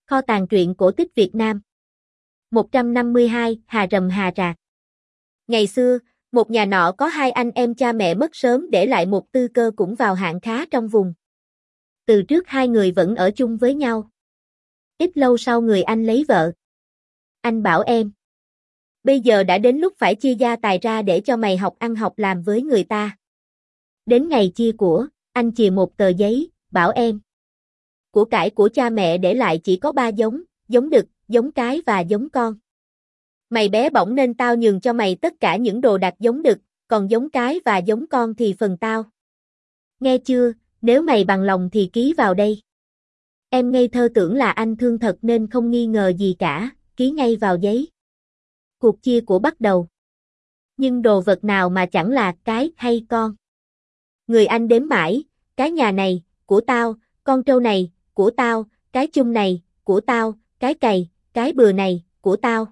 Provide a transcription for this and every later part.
Kho tàng truyện cổ tích Việt Nam. 152, Hà Rầm Hà Rạc. Ngày xưa, một nhà nọ có hai anh em cha mẹ mất sớm để lại một tư cơ cũng vào hạng khá trong vùng. Từ trước hai người vẫn ở chung với nhau. Ít lâu sau người anh lấy vợ. Anh bảo em: bây giờ đã đến lúc phải chia gia tài ra để cho mày học ăn học làm với người ta. Đến ngày chia của, anh chìa một tờ giấy, bảo em: của cải của cha mẹ để lại chỉ có 3 giống, giống đực, giống cái và giống con. Mày bé bỏng nên tao nhường cho mày tất cả những đồ đạc giống đực, còn giống cái và giống con thì phần tao. Nghe chưa, nếu mày bằng lòng thì ký vào đây. Em ngây thơ tưởng là anh thương thật nên không nghi ngờ gì cả, ký ngay vào giấy. Cuộc chia của bắt đầu. Nhưng đồ vật nào mà chẳng là cái hay con. Người anh đếm mãi, cái nhà này, của tao, con trâu này, của tao, cái chung này, của tao, cái cày, cái bừa này, của tao.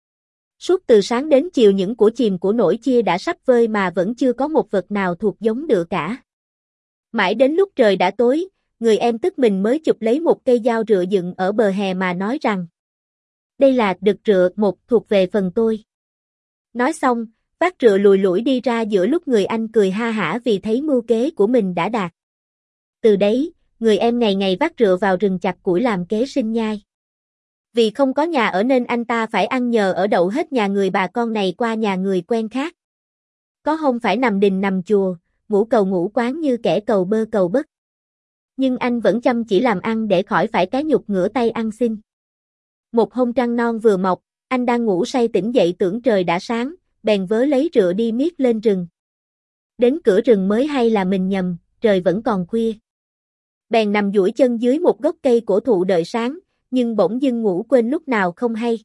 Suốt từ sáng đến chiều những của chìm của nổi chia đã sắp vơi mà vẫn chưa có một vật nào thuộc giống được cả. Mãi đến lúc trời đã tối, người em tức mình mới chụp lấy một cây dao rựa dựng ở bờ hè mà nói rằng: đây là đực rựa một thuộc về phần tôi. Nói xong, vác rựa lùi lủi đi ra giữa lúc người anh cười ha hả vì thấy mưu kế của mình đã đạt. Từ đấy, người em ngày ngày vác rựa vào rừng chặt củi làm kế sinh nhai. Vì không có nhà ở nên anh ta phải ăn nhờ ở đậu hết nhà người bà con này qua nhà người quen khác. Có hôm phải nằm đình nằm chùa, ngủ cầu ngủ quán như kẻ cầu bơ cầu bất. Nhưng anh vẫn chăm chỉ làm ăn để khỏi phải cái nhục ngửa tay ăn xin. Một hôm trăng non vừa mọc, anh đang ngủ say tỉnh dậy tưởng trời đã sáng, bèn vớ lấy rựa đi miết lên rừng. Đến cửa rừng mới hay là mình nhầm, trời vẫn còn khuya. Bèn nằm duỗi chân dưới một gốc cây cổ thụ đợi sáng, nhưng bỗng dưng ngủ quên lúc nào không hay.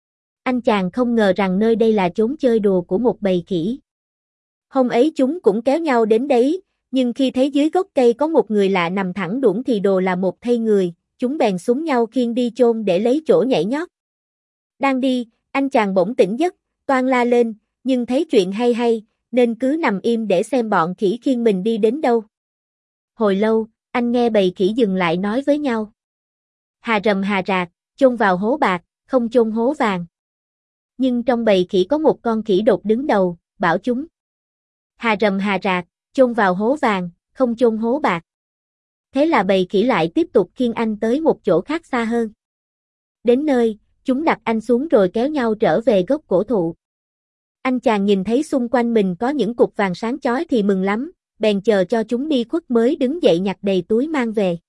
Anh chàng không ngờ rằng nơi đây là chốn chơi đùa của một bầy khỉ. Hôm ấy chúng cũng kéo nhau đến đấy, nhưng khi thấy dưới gốc cây có một người lạ nằm thẳng đuỗng thì đồ là một thây người, chúng bèn xúm nhau khiêng đi chôn để lấy chỗ nhảy nhót. Đang đi, anh chàng bỗng tỉnh giấc, toan la lên, nhưng thấy chuyện hay, nên cứ nằm im để xem bọn khỉ khiêng mình đi đến đâu. Hồi lâu, anh nghe bầy khỉ dừng lại nói với nhau: hà rầm hà rạc, chôn vào hố bạc, không chôn hố vàng. Nhưng trong bầy khỉ có một con khỉ đột đứng đầu, bảo chúng: hà rầm hà rạc, chôn vào hố vàng, không chôn hố bạc. Thế là bầy khỉ lại tiếp tục khiêng anh tới một chỗ khác xa hơn. Đến nơi, chúng đặt anh xuống rồi kéo nhau trở về gốc cổ thụ. Anh chàng nhìn thấy xung quanh mình có những cục vàng sáng chói thì mừng lắm, bèn chờ cho chúng đi khuất mới đứng dậy nhặt đầy túi mang về.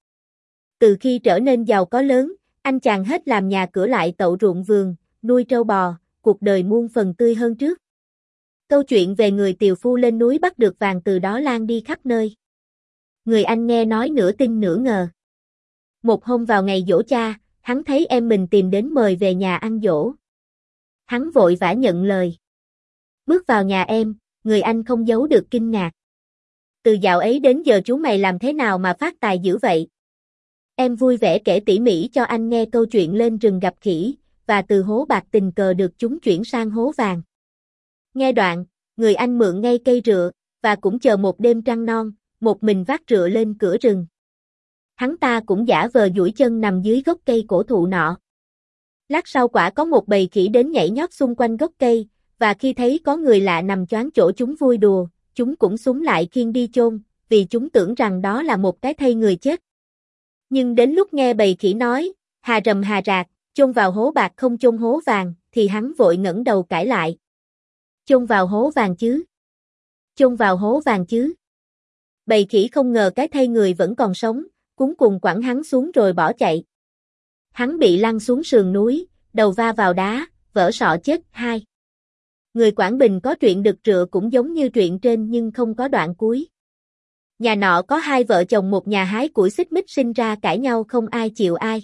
Từ khi trở nên giàu có lớn, anh chàng hết làm nhà cửa lại tậu ruộng vườn, nuôi trâu bò, cuộc đời muôn phần tươi hơn trước. Câu chuyện về người tiều phu lên núi bắt được vàng từ đó lan đi khắp nơi. Người anh nghe nói nửa tin nửa ngờ. Một hôm vào ngày giỗ cha, hắn thấy em mình tìm đến mời về nhà ăn giỗ. Hắn vội vã nhận lời. Bước vào nhà em, người anh không giấu được kinh ngạc. Từ dạo ấy đến giờ chú mày làm thế nào mà phát tài dữ vậy? Em vui vẻ kể tỉ mỉ cho anh nghe câu chuyện lên rừng gặp khỉ, và từ hố bạc tình cờ được chúng chuyển sang hố vàng. Nghe đoạn, người anh mượn ngay cây rựa, và cũng chờ một đêm trăng non, một mình vác rựa lên cửa rừng. Hắn ta cũng giả vờ duỗi chân nằm dưới gốc cây cổ thụ nọ. Lát sau quả có một bầy khỉ đến nhảy nhót xung quanh gốc cây, và khi thấy có người lạ nằm choáng chỗ chúng vui đùa, chúng cũng xúm lại khiêng đi chôn, vì chúng tưởng rằng đó là một cái thây người chết. Nhưng đến lúc nghe bầy khỉ nói, hà rầm hà rạc, chôn vào hố bạc không chôn hố vàng, thì hắn vội ngẩng đầu cãi lại. Chôn vào hố vàng chứ? Chôn vào hố vàng chứ? Bầy khỉ không ngờ cái thây người vẫn còn sống, cuống cuồng quẳng hắn xuống rồi bỏ chạy. Hắn bị lăn xuống sườn núi, đầu va vào đá, vỡ sọ chết 2. Người Quảng Bình có truyện đực rựa cũng giống như truyện trên nhưng không có đoạn cuối. Nhà nọ có hai vợ chồng một nhà hái củi xích mích sinh ra cãi nhau không ai chịu ai.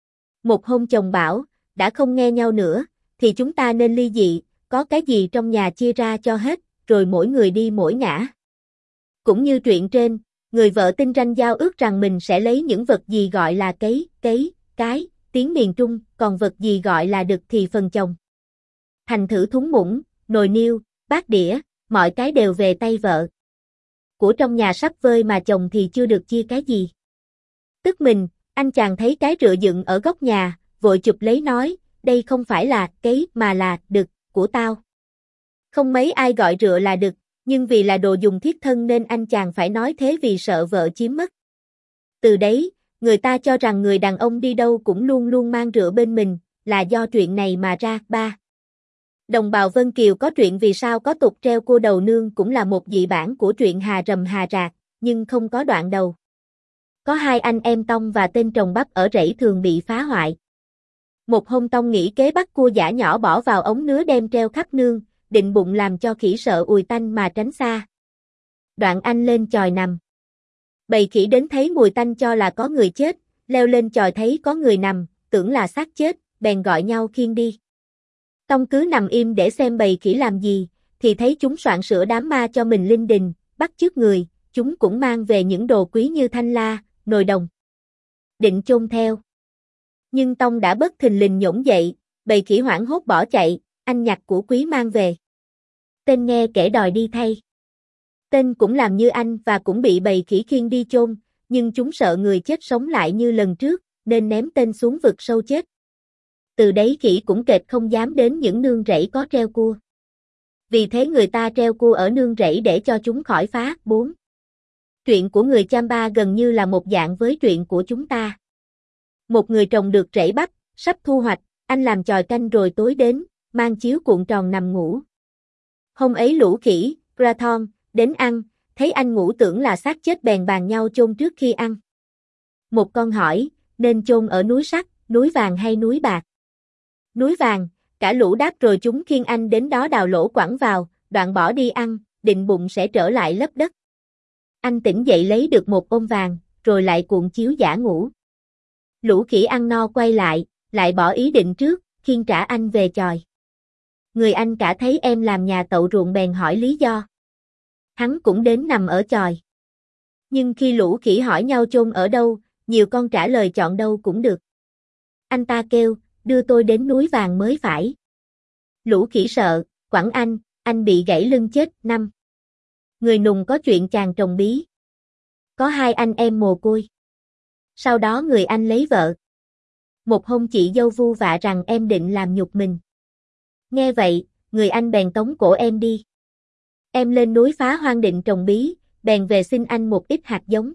Một hôm chồng bảo, đã không nghe nhau nữa, thì chúng ta nên ly dị, có cái gì trong nhà chia ra cho hết, rồi mỗi người đi mỗi ngả. Cũng như truyện trên, người vợ tin ranh giao ước rằng mình sẽ lấy những vật gì gọi là cấy, cái, tiếng miền Trung, còn vật gì gọi là đực thì phần chồng. Thành thử thúng muỗng, nồi niêu, bát đĩa, mọi cái đều về tay vợ. Của trong nhà sắp vơi mà chồng thì chưa được chia cái gì. Tức mình, anh chàng thấy cái rựa dựng ở góc nhà, vội chụp lấy nói, đây không phải là cấy mà là đực của tao. Không mấy ai gọi rựa là đực, nhưng vì là đồ dùng thiết thân nên anh chàng phải nói thế vì sợ vợ chiếm mất. Từ đấy, người ta cho rằng người đàn ông đi đâu cũng luôn luôn mang rựa bên mình, là do chuyện này mà ra. 3. Đồng bào Vân Kiều có truyện vì sao có tục treo cua đầu nương cũng là một dị bản của truyện Hà Rầm Hà Rạc, nhưng không có đoạn đầu. Có hai anh em Tông và tên trồng bắp ở rẫy thường bị phá hoại. Một hôm Tông nghĩ kế bắt cua giả nhỏ bỏ vào ống nứa đem treo khắp nương, định bụng làm cho khỉ sợ ùi tanh mà tránh xa. Đoạn anh lên chòi nằm. Bầy khỉ đến thấy mùi tanh cho là có người chết, leo lên chòi thấy có người nằm, tưởng là xác chết, bèn gọi nhau khiêng đi. Tông cứ nằm im để xem bầy khỉ làm gì, thì thấy chúng soạn sửa đám ma cho mình linh đình, bắt chước người, chúng cũng mang về những đồ quý như thanh la, nồi đồng. Định chôn theo. Nhưng Tông đã bất thình lình nhổn dậy, bầy khỉ hoảng hốt bỏ chạy, anh nhặt của quý mang về. Tên nghe kể đòi đi thay. Tên cũng làm như anh và cũng bị bầy khỉ khiêng đi chôn, nhưng chúng sợ người chết sống lại như lần trước, nên ném tên xuống vực sâu chết. Từ đấy khỉ cũng kệt không dám đến những nương rẫy có treo cua. Vì thế người ta treo cua ở nương rẫy để cho chúng khỏi phá. 4. Truyện của người Chamba gần như là một dạng với truyện của chúng ta. Một người trồng được rẫy bắp, sắp thu hoạch, anh làm chòi canh rồi tối đến, mang chiếu cuộn tròn nằm ngủ. Hôm ấy lũ khỉ, Grathon, đến ăn, thấy anh ngủ tưởng là xác chết bèn bàn nhau chôn trước khi ăn. Một con hỏi, nên chôn ở núi sắt, núi vàng hay núi bạc? Núi vàng, cả lũ đáp rồi chúng khiêng anh đến đó đào lỗ quẳng vào, đoạn bỏ đi ăn, định bụng sẽ trở lại lấp đất. Anh tỉnh dậy lấy được một ôm vàng, rồi lại cuộn chiếu giả ngủ. Lũ khỉ ăn no quay lại bỏ ý định trước, khiêng trả anh về chòi. Người anh cả thấy em làm nhà tậu ruộng bèn hỏi lý do. Hắn cũng đến nằm ở chòi. Nhưng khi lũ khỉ hỏi nhau chôn ở đâu, nhiều con trả lời chọn đâu cũng được. Anh ta kêu, đưa tôi đến núi vàng mới phải. Lũ khỉ sợ, quẳng anh bị gãy lưng chết. 5. Người Nùng có chuyện chàng trồng bí. Có hai anh em mồ côi. Sau đó người anh lấy vợ. Một hôm chị dâu vu vạ rằng em định làm nhục mình. Nghe vậy, người anh bèn tống cổ em đi. Em lên núi phá hoang định trồng bí, bèn về xin anh một ít hạt giống.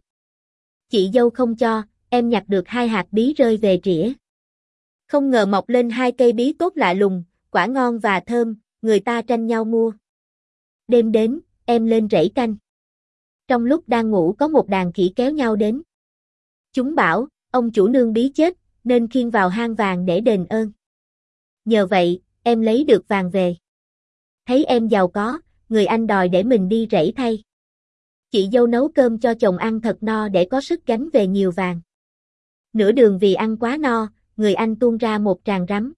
Chị dâu không cho, em nhặt được 2 hạt bí rơi về trĩa. Không ngờ mọc lên 2 cây bí tốt lạ lùng, quả ngon và thơm, người ta tranh nhau mua. Đêm đến, em lên rẫy canh. Trong lúc đang ngủ có một đàn khỉ kéo nhau đến. Chúng bảo, ông chủ nương bí chết, nên khiêng vào hang vàng để đền ơn. Nhờ vậy, em lấy được vàng về. Thấy em giàu có, người anh đòi để mình đi rẫy thay. Chị dâu nấu cơm cho chồng ăn thật no để có sức gánh về nhiều vàng. Nửa đường vì ăn quá no, người anh tuôn ra một tràng rắm.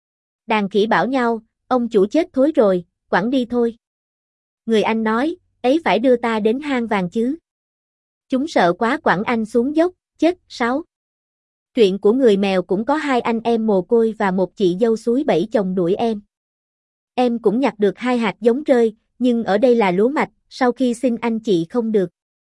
Đàn khỉ bảo nhau, ông chủ chết thối rồi, quẳng đi thôi. Người anh nói, ấy phải đưa ta đến hang vàng chứ. Chúng sợ quá quẳng anh xuống dốc, chết. 6. Truyện của người mèo cũng có 2 anh em mồ côi và một chị dâu suối bẫy chồng đuổi em. Em cũng nhặt được 2 hạt giống rơi, nhưng ở đây là lúa mạch, sau khi xin anh chị không được.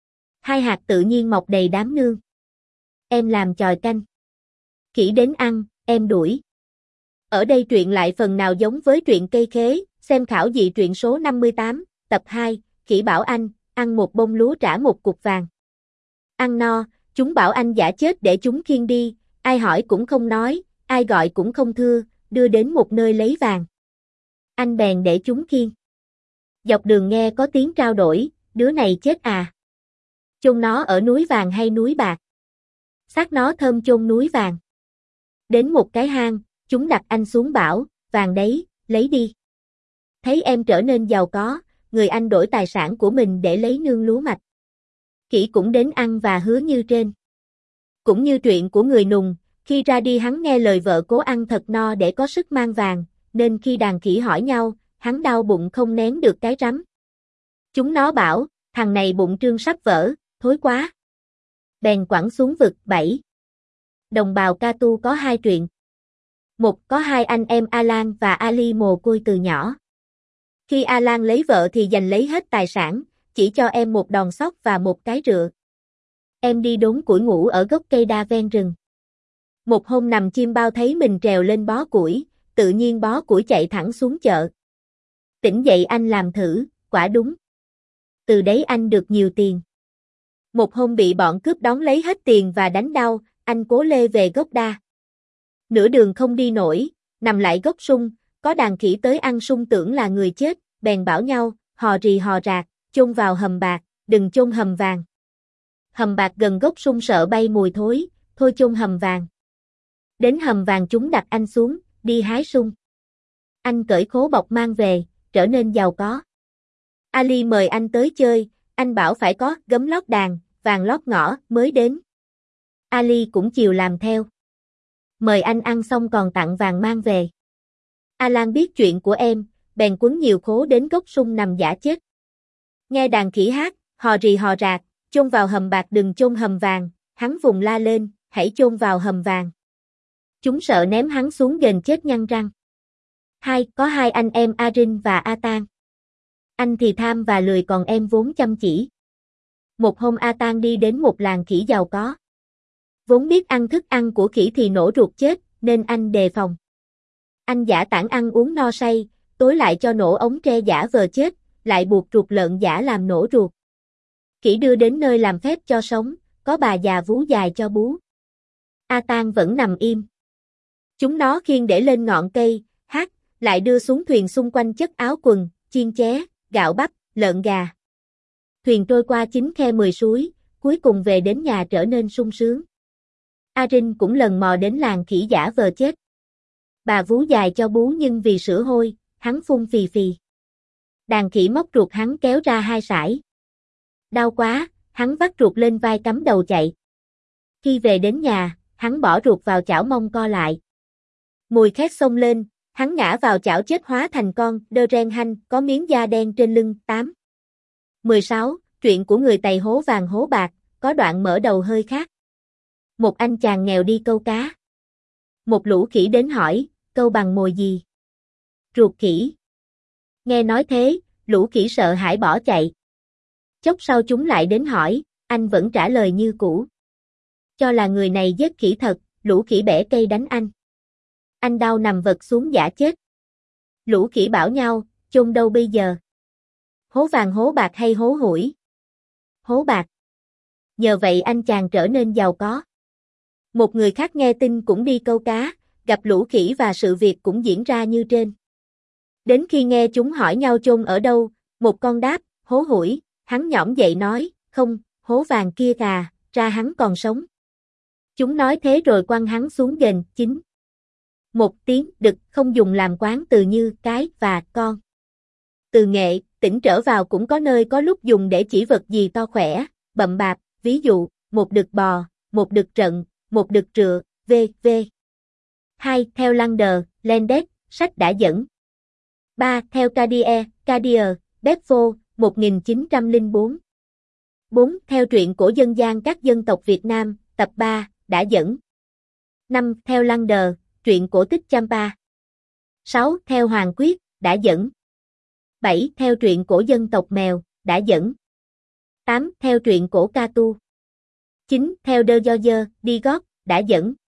2 hạt tự nhiên mọc đầy đám nương. Em làm chòi canh. Khỉ đến ăn, em đuổi. Ở đây truyện lại phần nào giống với truyện cây khế, xem khảo dị truyện số 58, tập 2, khỉ bảo anh, ăn một bông lúa trả một cục vàng. Ăn no, chúng bảo anh giả chết để chúng khiêng đi, ai hỏi cũng không nói, ai gọi cũng không thưa, đưa đến một nơi lấy vàng. Anh bèn để chúng khiêng. Dọc đường nghe có tiếng trao đổi, đứa này chết à? Chôn nó ở núi vàng hay núi bạc? Xác nó thơm chôn núi vàng. Đến một cái hang, chúng đặt anh xuống bảo, vàng đấy, lấy đi. Thấy em trở nên giàu có, người anh đổi tài sản của mình để lấy nương lúa mạch. Khỉ cũng đến ăn và hứa như trên. Cũng như truyện của người Nùng, khi ra đi hắn nghe lời vợ cố ăn thật no để có sức mang vàng, nên khi đàn khỉ hỏi nhau, hắn đau bụng không nén được cái rắm. Chúng nó bảo, thằng này bụng trương sắp vỡ, thối quá. Bèn quẳng xuống vực. 7. Đồng bào Ca Tu có 2 truyện. Một có 2 anh em Alan và Ali mồ côi từ nhỏ. Khi Alan lấy vợ thì giành lấy hết tài sản, chỉ cho em một đòn sóc và một cái rựa. Em đi đốn củi ngủ ở gốc cây đa ven rừng. Một hôm nằm chim bao thấy mình trèo lên bó củi, tự nhiên bó củi chạy thẳng xuống chợ. Tỉnh dậy anh làm thử, quả đúng. Từ đấy anh được nhiều tiền. Một hôm bị bọn cướp đón lấy hết tiền và đánh đau, anh cố lê về gốc đa. Nửa đường không đi nổi, nằm lại gốc sung, có đàn khỉ tới ăn sung tưởng là người chết, bèn bảo nhau, hò rì hò rạc, chôn vào hầm bạc, đừng chôn hầm vàng. Hầm bạc gần gốc sung sợ bay mùi thối, thôi chôn hầm vàng. Đến hầm vàng chúng đặt anh xuống, đi hái sung. Anh cởi khố bọc mang về, trở nên giàu có. Ali mời anh tới chơi, anh bảo phải có gấm lót đàn, vàng lót ngõ mới đến. Ali cũng chiều làm theo. Mời anh ăn xong còn tặng vàng mang về. Alan biết chuyện của em, bèn quấn nhiều khố đến gốc sung nằm giả chết. Nghe đàn khỉ hát, hò rì hò rạc, chôn vào hầm bạc đừng chôn hầm vàng, hắn vùng la lên, hãy chôn vào hầm vàng. Chúng sợ ném hắn xuống ghềnh chết nhăn răng. Có hai anh em Arin và Atan. Anh thì tham và lười còn em vốn chăm chỉ. Một hôm Atan đi đến một làng khỉ giàu có. Vốn biết ăn thức ăn của khỉ thì nổ ruột chết, nên anh đề phòng. Anh giả tản ăn uống no say, tối lại cho nổ ống tre giả vờ chết, lại buộc ruột lợn giả làm nổ ruột. Khỉ đưa đến nơi làm phép cho sống, có bà già vú dài cho bú. Atan vẫn nằm im. Chúng nó khiêng để lên ngọn cây, hát, lại đưa xuống thuyền xung quanh chất áo quần, chiên ché, gạo bắp, lợn gà. Thuyền trôi qua 9 khe 10 suối, cuối cùng về đến nhà trở nên sung sướng. Arin cũng lần mò đến làng khỉ giả vờ chết. Bà vú dài cho bú nhưng vì sữa hôi, hắn phun phì phì. Đàn khỉ móc ruột hắn kéo ra 2 sải. Đau quá, hắn vắt ruột lên vai cắm đầu chạy. Khi về đến nhà, hắn bỏ ruột vào chảo mông co lại. Mùi khét xông lên, hắn ngã vào chảo chết hóa thành con Doren Hanh có miếng da đen trên lưng. 8. 16. Chuyện của người Tày hố vàng hố bạc, có đoạn mở đầu hơi khác. Một anh chàng nghèo đi câu cá. Một lũ khỉ đến hỏi, câu bằng mồi gì? Ruột khỉ. Nghe nói thế, lũ khỉ sợ hãi bỏ chạy. Chốc sau chúng lại đến hỏi, anh vẫn trả lời như cũ. Cho là người này giết khỉ thật, lũ khỉ bẻ cây đánh anh. Anh đau nằm vật xuống giả chết. Lũ khỉ bảo nhau, chôn đâu bây giờ? Hố vàng hố bạc hay hố hủi? Hố bạc. Nhờ vậy anh chàng trở nên giàu có. Một người khác nghe tin cũng đi câu cá, gặp lũ khỉ và sự việc cũng diễn ra như trên. Đến khi nghe chúng hỏi nhau chôn ở đâu, một con đáp, hố hủi, hắn nhõm dậy nói, không, hố vàng kia à, ra hắn còn sống. Chúng nói thế rồi quăng hắn xuống ghềnh. 9. Một tiếng đực không dùng làm quán từ như cái và con. Từ nghệ, tỉnh trở vào cũng có nơi có lúc dùng để chỉ vật gì to khỏe, bậm bạp, ví dụ, một đực bò, một đực trận, một đực trựa, v.v. 2. Theo Lander, Landes, sách đã dẫn. 3. Theo Cardier, Bedford, 1904. 4. Theo truyện cổ dân gian các dân tộc Việt Nam, tập 3, đã dẫn. 5. Theo Lander, truyện cổ tích Champa. 6. Theo Hoàng Quyết, đã dẫn. 7. Theo truyện cổ dân tộc Mèo, đã dẫn. 8. Theo truyện cổ Ca Tu. 9. Theo De George, Digot, đã dẫn.